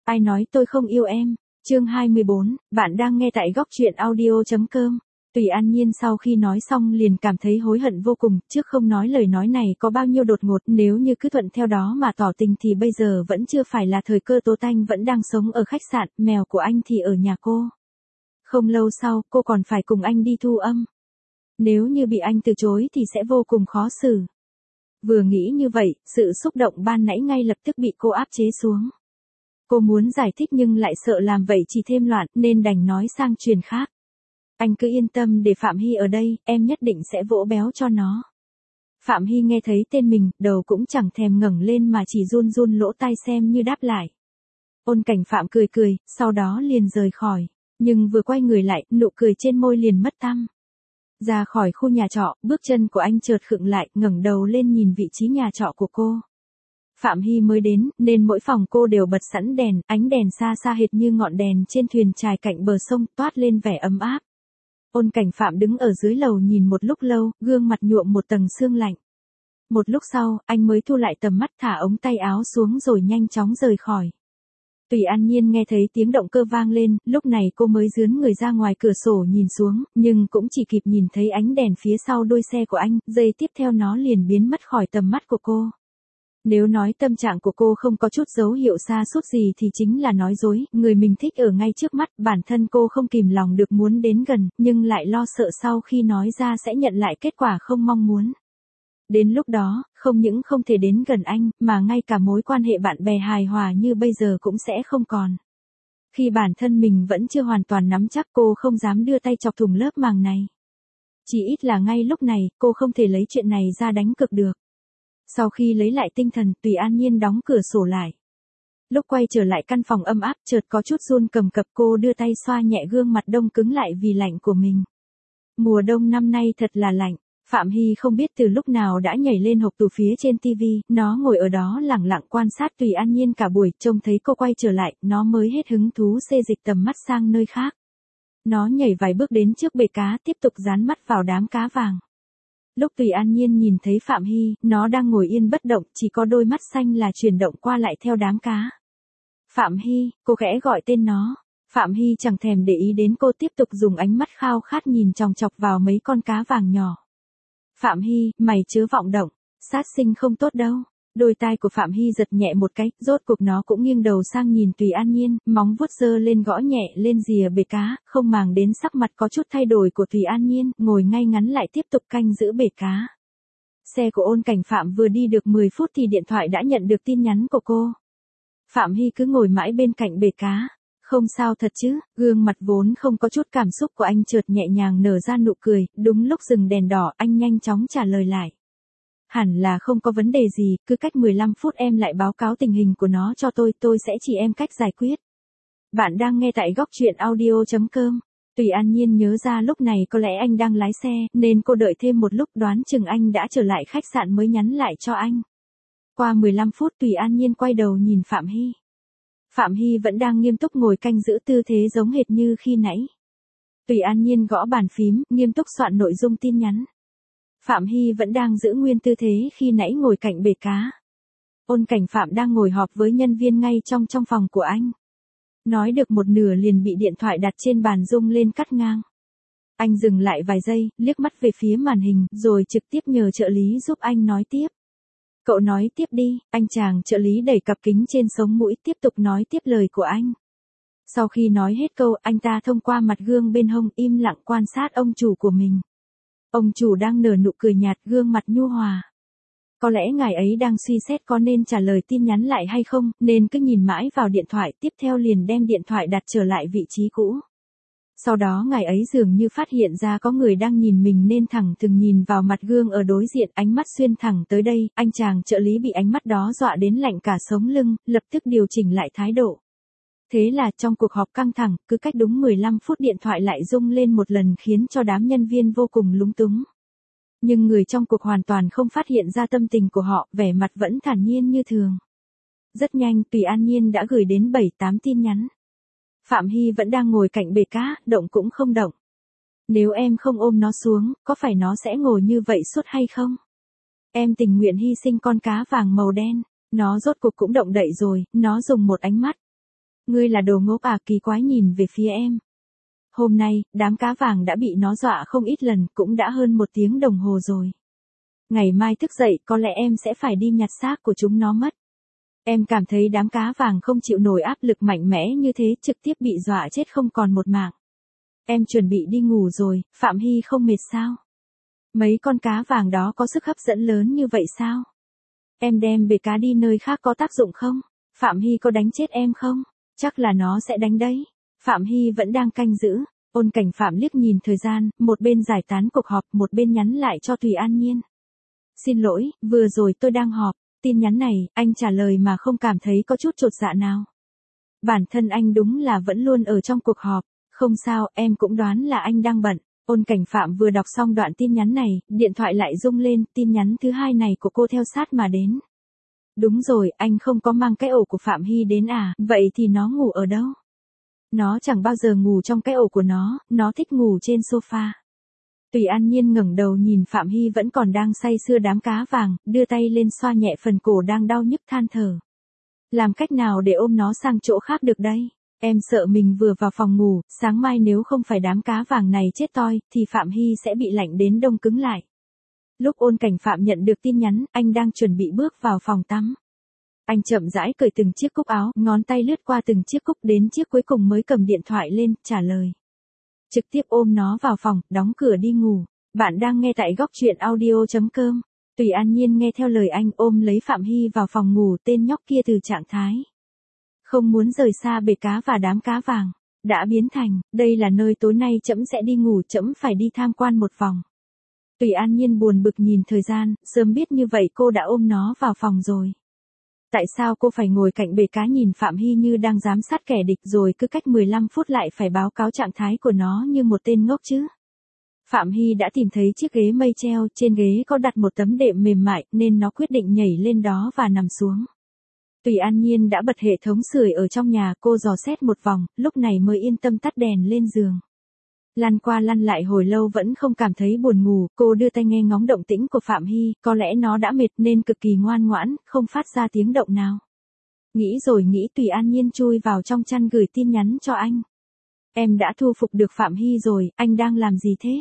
Ai nói tôi không yêu em? Chương 24, bạn đang nghe tại góc truyện audio.com. Tùy An Nhiên sau khi nói xong liền cảm thấy hối hận vô cùng, trước không nói lời nói này có bao nhiêu đột ngột, nếu như cứ thuận theo đó mà tỏ tình thì bây giờ vẫn chưa phải là thời cơ. Tố Tanh vẫn đang sống ở khách sạn, mèo của anh thì ở nhà cô. Không lâu sau, cô còn phải cùng anh đi thu âm. Nếu như bị anh từ chối thì sẽ vô cùng khó xử. Vừa nghĩ như vậy, sự xúc động ban nãy ngay lập tức bị cô áp chế xuống. Cô muốn giải thích nhưng lại sợ làm vậy chỉ thêm loạn nên đành nói sang chuyện khác. Anh cứ yên tâm để Phạm Hy ở đây, em nhất định sẽ vỗ béo cho nó. Phạm Hy nghe thấy tên mình, đầu cũng chẳng thèm ngẩng lên mà chỉ run run lỗ tai xem như đáp lại. Ôn Cảnh Phạm cười cười, sau đó liền rời khỏi. Nhưng vừa quay người lại, nụ cười trên môi liền mất tăm. Ra khỏi khu nhà trọ, bước chân của anh chợt khựng lại, ngẩng đầu lên nhìn vị trí nhà trọ của cô. Phạm Hy mới đến, nên mỗi phòng cô đều bật sẵn đèn, ánh đèn xa xa hệt như ngọn đèn trên thuyền chài cạnh bờ sông, toát lên vẻ ấm áp. Ôn Cảnh Phạm đứng ở dưới lầu nhìn một lúc lâu, gương mặt nhuộm một tầng sương lạnh. Một lúc sau, anh mới thu lại tầm mắt, thả ống tay áo xuống rồi nhanh chóng rời khỏi. Tùy An Nhiên nghe thấy tiếng động cơ vang lên, lúc này cô mới dướn người ra ngoài cửa sổ nhìn xuống, nhưng cũng chỉ kịp nhìn thấy ánh đèn phía sau đuôi xe của anh, giây tiếp theo nó liền biến mất khỏi tầm mắt của cô. Nếu nói tâm trạng của cô không có chút dấu hiệu sa sút gì thì chính là nói dối, người mình thích ở ngay trước mắt, bản thân cô không kìm lòng được muốn đến gần, nhưng lại lo sợ sau khi nói ra sẽ nhận lại kết quả không mong muốn. Đến lúc đó, không những không thể đến gần anh, mà ngay cả mối quan hệ bạn bè hài hòa như bây giờ cũng sẽ không còn. Khi bản thân mình vẫn chưa hoàn toàn nắm chắc, cô không dám đưa tay chọc thủng lớp màng này. Chỉ ít là ngay lúc này, cô không thể lấy chuyện này ra đánh cược được. Sau khi lấy lại tinh thần, Tùy An Nhiên đóng cửa sổ lại. Lúc quay trở lại căn phòng ấm áp, chợt có chút run cầm cập, cô đưa tay xoa nhẹ gương mặt đông cứng lại vì lạnh của mình. Mùa đông năm nay thật là lạnh. Phạm Hy không biết từ lúc nào đã nhảy lên hộc tủ phía trên tivi, nó ngồi ở đó lẳng lặng quan sát Tùy An Nhiên cả buổi, trông thấy cô quay trở lại, nó mới hết hứng thú xê dịch tầm mắt sang nơi khác. Nó nhảy vài bước đến trước bể cá, tiếp tục dán mắt vào đám cá vàng. Lúc Tùy An Nhiên nhìn thấy Phạm Hy, nó đang ngồi yên bất động, chỉ có đôi mắt xanh là chuyển động qua lại theo đám cá. Phạm Hy, cô khẽ gọi tên nó. Phạm Hy chẳng thèm để ý đến cô, tiếp tục dùng ánh mắt khao khát nhìn chòng chọc vào mấy con cá vàng nhỏ. Phạm Hy, mày chớ vọng động, sát sinh không tốt đâu. Đôi tai của Phạm Hy giật nhẹ một cái, rốt cuộc nó cũng nghiêng đầu sang nhìn Tùy An Nhiên, móng vuốt giơ lên gõ nhẹ lên rìa bể cá, không màng đến sắc mặt có chút thay đổi của Tùy An Nhiên, ngồi ngay ngắn lại tiếp tục canh giữ bể cá. Xe của Ôn Cảnh Phạm vừa đi được 10 phút thì điện thoại đã nhận được tin nhắn của cô. Phạm Hy cứ ngồi mãi bên cạnh bể cá. Không sao thật chứ, gương mặt vốn không có chút cảm xúc của anh chợt nhẹ nhàng nở ra nụ cười, đúng lúc dừng đèn đỏ, anh nhanh chóng trả lời lại. Hẳn là không có vấn đề gì, cứ cách 15 phút em lại báo cáo tình hình của nó cho tôi sẽ chỉ em cách giải quyết. Bạn đang nghe tại góc truyện audio.com. Tùy An Nhiên nhớ ra lúc này có lẽ anh đang lái xe, nên cô đợi thêm một lúc, đoán chừng anh đã trở lại khách sạn mới nhắn lại cho anh. Qua 15 phút Tùy An Nhiên quay đầu nhìn Phạm Hy. Phạm Hy vẫn đang nghiêm túc ngồi canh giữ tư thế giống hệt như khi nãy. Tùy An Nhiên gõ bàn phím, nghiêm túc soạn nội dung tin nhắn. Phạm Hy vẫn đang giữ nguyên tư thế khi nãy ngồi cạnh bể cá. Ôn Cảnh Phạm đang ngồi họp với nhân viên ngay trong phòng của anh. Nói được một nửa liền bị điện thoại đặt trên bàn rung lên cắt ngang. Anh dừng lại vài giây, liếc mắt về phía màn hình, rồi trực tiếp nhờ trợ lý giúp anh nói tiếp. Cậu nói tiếp đi, anh chàng trợ lý đẩy cặp kính trên sống mũi tiếp tục nói tiếp lời của anh. Sau khi nói hết câu, anh ta thông qua mặt gương bên hông im lặng quan sát ông chủ của mình. Ông chủ đang nở nụ cười nhạt, gương mặt nhu hòa. Có lẽ ngài ấy đang suy xét có nên trả lời tin nhắn lại hay không, nên cứ nhìn mãi vào điện thoại, tiếp theo liền đem điện thoại đặt trở lại vị trí cũ. Sau đó ngài ấy dường như phát hiện ra có người đang nhìn mình nên thẳng thừng nhìn vào mặt gương ở đối diện, ánh mắt xuyên thẳng tới đây, anh chàng trợ lý bị ánh mắt đó dọa đến lạnh cả sống lưng, lập tức điều chỉnh lại thái độ. Thế là trong cuộc họp căng thẳng, cứ cách đúng 15 phút điện thoại lại rung lên một lần khiến cho đám nhân viên vô cùng lúng túng. Nhưng người trong cuộc hoàn toàn không phát hiện ra tâm tình của họ, vẻ mặt vẫn thản nhiên như thường. Rất nhanh, Tùy An Nhiên đã gửi đến 7-8 tin nhắn. Phạm Hy vẫn đang ngồi cạnh bể cá, động cũng không động. Nếu em không ôm nó xuống, có phải nó sẽ ngồi như vậy suốt hay không? Em tình nguyện hy sinh con cá vàng màu đen. Nó rốt cuộc cũng động đậy rồi, nó dùng một ánh mắt Ngươi là đồ ngốc à, kỳ quái nhìn về phía em. Hôm nay, đám cá vàng đã bị nó dọa không ít lần, cũng đã hơn 1 tiếng đồng hồ rồi. Ngày mai thức dậy có lẽ em sẽ phải đi nhặt xác của chúng nó mất. Em cảm thấy đám cá vàng không chịu nổi áp lực mạnh mẽ như thế, trực tiếp bị dọa chết không còn một mảng. Em chuẩn bị đi ngủ rồi, Phạm Hy không mệt sao? Mấy con cá vàng đó có sức hấp dẫn lớn như vậy sao? Em đem bể cá đi nơi khác có tác dụng không? Phạm Hy có đánh chết em không? Chắc là nó sẽ đánh đấy. Phạm Hy vẫn đang canh giữ. Ôn Cảnh Phạm liếc nhìn thời gian, một bên giải tán cuộc họp, một bên nhắn lại cho Tùy An Nhiên. Xin lỗi, vừa rồi tôi đang họp. Tin nhắn này, anh trả lời mà không cảm thấy có chút chột dạ nào. Bản thân anh đúng là vẫn luôn ở trong cuộc họp. Không sao, em cũng đoán là anh đang bận. Ôn Cảnh Phạm vừa đọc xong đoạn tin nhắn này, điện thoại lại rung lên, tin nhắn thứ hai này của cô theo sát mà đến. Đúng rồi, anh không có mang cái ổ của Phạm Hy đến à, vậy thì nó ngủ ở đâu? Nó chẳng bao giờ ngủ trong cái ổ của nó thích ngủ trên sofa. Tùy An Nhiên ngẩng đầu nhìn Phạm Hy vẫn còn đang say sưa đám cá vàng, đưa tay lên xoa nhẹ phần cổ đang đau nhức than thở. Làm cách nào để ôm nó sang chỗ khác được đây? Em sợ mình vừa vào phòng ngủ, sáng mai nếu không phải đám cá vàng này chết toi, thì Phạm Hy sẽ bị lạnh đến đông cứng lại. Lúc Ôn Cảnh Phạm nhận được tin nhắn, anh đang chuẩn bị bước vào phòng tắm. Anh chậm rãi cởi từng chiếc cúc áo, ngón tay lướt qua từng chiếc cúc đến chiếc cuối cùng mới cầm điện thoại lên, trả lời. Trực tiếp ôm nó vào phòng, đóng cửa đi ngủ. Bạn đang nghe tại góc truyện audio.com. Tùy An Nhiên nghe theo lời anh ôm lấy Phạm Hy vào phòng ngủ, tên nhóc kia từ trạng thái không muốn rời xa bể cá và đám cá vàng, đã biến thành, đây là nơi tối nay trẫm sẽ đi ngủ, trẫm phải đi tham quan một vòng. Tùy An Nhiên buồn bực nhìn thời gian, sớm biết như vậy cô đã ôm nó vào phòng rồi. Tại sao cô phải ngồi cạnh bể cá nhìn Phạm Hy như đang giám sát kẻ địch rồi cứ cách 15 phút lại phải báo cáo trạng thái của nó như một tên ngốc chứ? Phạm Hy đã tìm thấy chiếc ghế mây treo, trên ghế có đặt một tấm đệm mềm mại nên nó quyết định nhảy lên đó và nằm xuống. Tùy An Nhiên đã bật hệ thống sưởi ở trong nhà, cô dò xét một vòng, lúc này mới yên tâm tắt đèn lên giường. Lăn qua lăn lại hồi lâu vẫn không cảm thấy buồn ngủ, cô đưa tai nghe ngóng động tĩnh của Phạm Hy, có lẽ nó đã mệt nên cực kỳ ngoan ngoãn, không phát ra tiếng động nào. Nghĩ rồi nghĩ, Tùy An Nhiên chui vào trong chăn gửi tin nhắn cho anh. Em đã thu phục được Phạm Hy rồi, anh đang làm gì thế?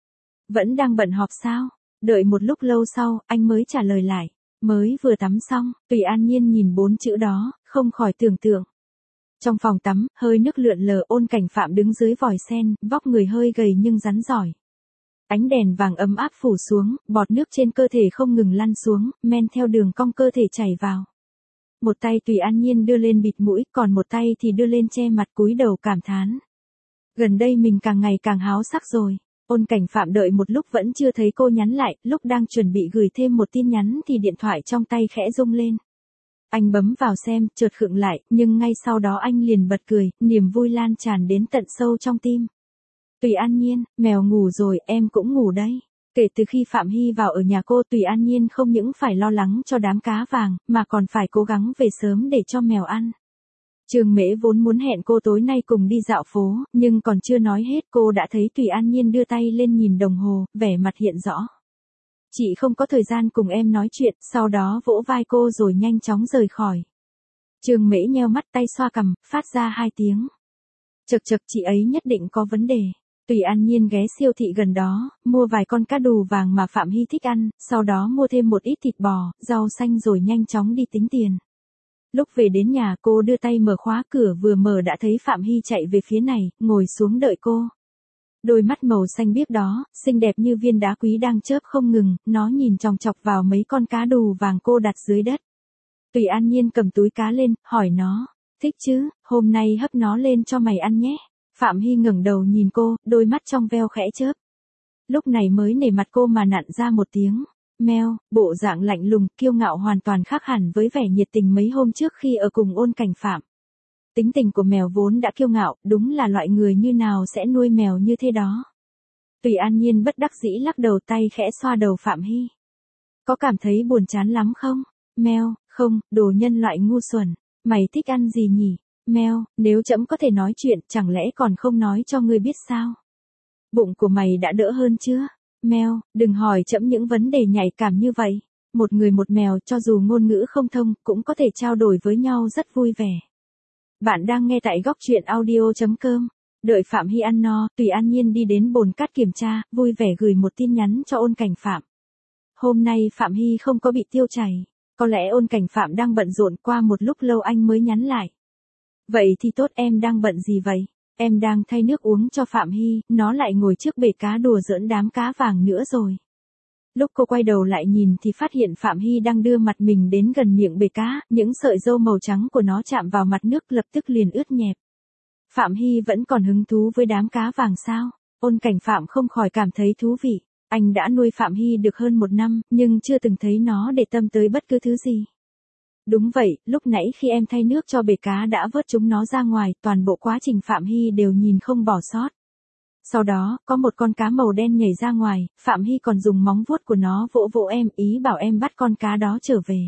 Vẫn đang bận họp sao? Đợi một lúc lâu sau, anh mới trả lời lại. Mới vừa tắm xong, Tùy An Nhiên nhìn 4 chữ đó, không khỏi tưởng tượng. Trong phòng tắm, hơi nước lượn lờ, Ôn Cảnh Phạm đứng dưới vòi sen, vóc người hơi gầy nhưng rắn giỏi. Ánh đèn vàng ấm áp phủ xuống, bọt nước trên cơ thể không ngừng lăn xuống, men theo đường cong cơ thể chảy vào. Một tay Tùy An Nhiên đưa lên bịt mũi, còn một tay thì đưa lên che mặt cúi đầu cảm thán. Gần đây mình càng ngày càng háo sắc rồi. Ôn Cảnh Phạm đợi một lúc vẫn chưa thấy cô nhắn lại, lúc đang chuẩn bị gửi thêm một tin nhắn thì điện thoại trong tay khẽ rung lên. Anh bấm vào xem, chợt khựng lại, nhưng ngay sau đó anh liền bật cười, niềm vui lan tràn đến tận sâu trong tim. Tùy An Nhiên, mèo ngủ rồi, em cũng ngủ đấy. Kể từ khi Phạm Hy vào ở nhà cô, Tùy An Nhiên không những phải lo lắng cho đám cá vàng, mà còn phải cố gắng về sớm để cho mèo ăn. Trương Mễ vốn muốn hẹn cô tối nay cùng đi dạo phố, nhưng còn chưa nói hết cô đã thấy Tùy An Nhiên đưa tay lên nhìn đồng hồ, vẻ mặt hiện rõ. Chị không có thời gian cùng em nói chuyện, sau đó vỗ vai cô rồi nhanh chóng rời khỏi. Trương Mễ nheo mắt, tay xoa cằm, phát ra 2 tiếng. Chậc chậc, chị ấy nhất định có vấn đề. Tùy An Nhiên ghé siêu thị gần đó, mua vài con cá đù vàng mà Phạm Hy thích ăn, sau đó mua thêm một ít thịt bò, rau xanh rồi nhanh chóng đi tính tiền. Lúc về đến nhà cô đưa tay mở khóa cửa, vừa mở đã thấy Phạm Hy chạy về phía này, ngồi xuống đợi cô. Đôi mắt màu xanh biếc đó, xinh đẹp như viên đá quý đang chớp không ngừng, nó nhìn chòng chọc vào mấy con cá đù vàng cô đặt dưới đất. Tùy An Nhiên cầm túi cá lên, hỏi nó, thích chứ, hôm nay hấp nó lên cho mày ăn nhé. Phạm Hy ngẩng đầu nhìn cô, đôi mắt trong veo khẽ chớp. Lúc này mới nể mặt cô mà nặn ra một tiếng. Meo, bộ dạng lạnh lùng, kiêu ngạo hoàn toàn khác hẳn với vẻ nhiệt tình mấy hôm trước khi ở cùng Ôn Cảnh Phạm. Tính tình của mèo vốn đã kiêu ngạo, đúng là loại người như nào sẽ nuôi mèo như thế đó. Tùy An Nhiên bất đắc dĩ lắc đầu, tay khẽ xoa đầu Phạm Hy. Có cảm thấy buồn chán lắm không? Meo, không, đồ nhân loại ngu xuẩn. Mày thích ăn gì nhỉ? Meo, nếu trẫm có thể nói chuyện, chẳng lẽ còn không nói cho ngươi biết sao? Bụng của mày đã đỡ hơn chưa? Meo, đừng hỏi trẫm những vấn đề nhạy cảm như vậy. Một người một mèo cho dù ngôn ngữ không thông cũng có thể trao đổi với nhau rất vui vẻ. Bạn đang nghe tại góc truyện audio.com. Đợi Phạm Hy ăn no, Tùy An Nhiên đi đến bồn cát kiểm tra, vui vẻ gửi một tin nhắn cho Ôn Cảnh Phạm. Hôm nay Phạm Hy không có bị tiêu chảy. Có lẽ Ôn Cảnh Phạm đang bận rộn, qua một lúc lâu anh mới nhắn lại. Vậy thì tốt, em đang bận gì vậy? Em đang thay nước uống cho Phạm Hy, nó lại ngồi trước bể cá đùa giỡn đám cá vàng nữa rồi. Lúc cô quay đầu lại nhìn thì phát hiện Phạm Hy đang đưa mặt mình đến gần miệng bể cá, những sợi râu màu trắng của nó chạm vào mặt nước lập tức liền ướt nhẹp. Phạm Hy vẫn còn hứng thú với đám cá vàng sao? Ôn Cảnh Phạm không khỏi cảm thấy thú vị. Anh đã nuôi Phạm Hy được hơn 1 năm, nhưng chưa từng thấy nó để tâm tới bất cứ thứ gì. Đúng vậy, lúc nãy khi em thay nước cho bể cá đã vớt chúng nó ra ngoài, toàn bộ quá trình Phạm Hy đều nhìn không bỏ sót. Sau đó, có một con cá màu đen nhảy ra ngoài, Phạm Hy còn dùng móng vuốt của nó vỗ vỗ em, ý bảo em bắt con cá đó trở về.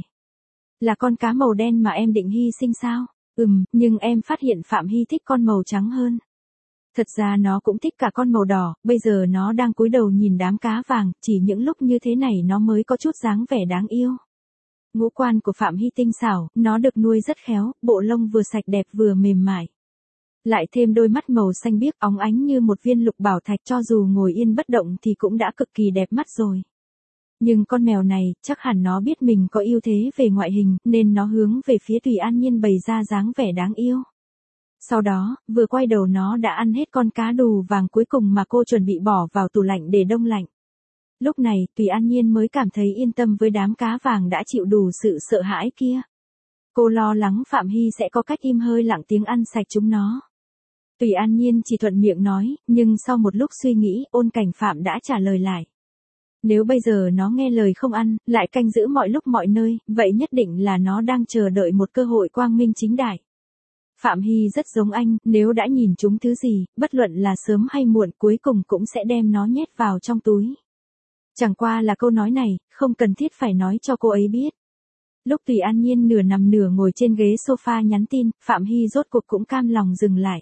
Là con cá màu đen mà em định hy sinh sao? Nhưng em phát hiện Phạm Hy thích con màu trắng hơn. Thật ra nó cũng thích cả con màu đỏ, bây giờ nó đang cúi đầu nhìn đám cá vàng, chỉ những lúc như thế này nó mới có chút dáng vẻ đáng yêu. Ngũ quan của Phạm Hy tinh xảo, nó được nuôi rất khéo, bộ lông vừa sạch đẹp vừa mềm mại. Lại thêm đôi mắt màu xanh biếc óng ánh như một viên lục bảo thạch, cho dù ngồi yên bất động thì cũng đã cực kỳ đẹp mắt rồi. Nhưng con mèo này, chắc hẳn nó biết mình có ưu thế về ngoại hình, nên nó hướng về phía Tùy An Nhiên bày ra dáng vẻ đáng yêu. Sau đó, vừa quay đầu nó đã ăn hết con cá đù vàng cuối cùng mà cô chuẩn bị bỏ vào tủ lạnh để đông lạnh. Lúc này, Tùy An Nhiên mới cảm thấy yên tâm với đám cá vàng đã chịu đủ sự sợ hãi kia. Cô lo lắng Phạm Hy sẽ có cách im hơi lặng tiếng ăn sạch chúng nó. Tùy An Nhiên chỉ thuận miệng nói, nhưng sau một lúc suy nghĩ, Ôn Cảnh Phạm đã trả lời lại. Nếu bây giờ nó nghe lời không ăn, lại canh giữ mọi lúc mọi nơi, vậy nhất định là nó đang chờ đợi một cơ hội quang minh chính đại. Phạm Hy rất giống anh, nếu đã nhìn chúng thứ gì, bất luận là sớm hay muộn cuối cùng cũng sẽ đem nó nhét vào trong túi. Chẳng qua là câu nói này, không cần thiết phải nói cho cô ấy biết. Lúc Tùy An Nhiên nửa nằm nửa ngồi trên ghế sofa nhắn tin, Phạm Hy rốt cuộc cũng cam lòng dừng lại.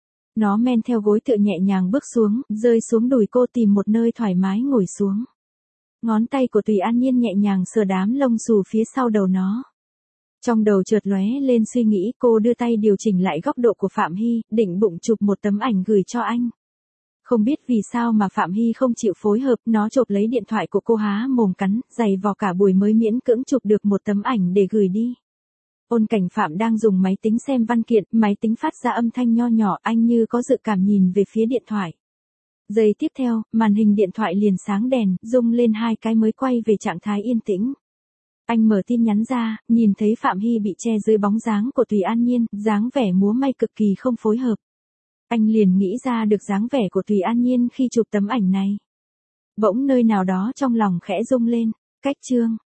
Nó men theo gối tựa nhẹ nhàng bước xuống, rơi xuống đùi cô tìm một nơi thoải mái ngồi xuống. Ngón tay của Tùy An Nhiên nhẹ nhàng sờ đám lông xù phía sau đầu nó. Trong đầu chợt lóe lên suy nghĩ, cô đưa tay điều chỉnh lại góc độ của Phạm Hy, định bụng chụp một tấm ảnh gửi cho anh. Không biết vì sao mà Phạm Hy không chịu phối hợp, nó chộp lấy điện thoại của cô há mồm cắn, giày vò cả buổi mới miễn cưỡng chụp được một tấm ảnh để gửi đi. Ôn Cảnh Phạm đang dùng máy tính xem văn kiện, máy tính phát ra âm thanh nho nhỏ, anh như có dự cảm nhìn về phía điện thoại. Giây tiếp theo, màn hình điện thoại liền sáng đèn, rung lên 2 cái mới quay về trạng thái yên tĩnh. Anh mở tin nhắn ra, nhìn thấy Phạm Hy bị che dưới bóng dáng của Tùy An Nhiên, dáng vẻ múa may cực kỳ không phối hợp. Anh liền nghĩ ra được dáng vẻ của Tùy An Nhiên khi chụp tấm ảnh này. Bỗng nơi nào đó trong lòng khẽ rung lên, cách chương.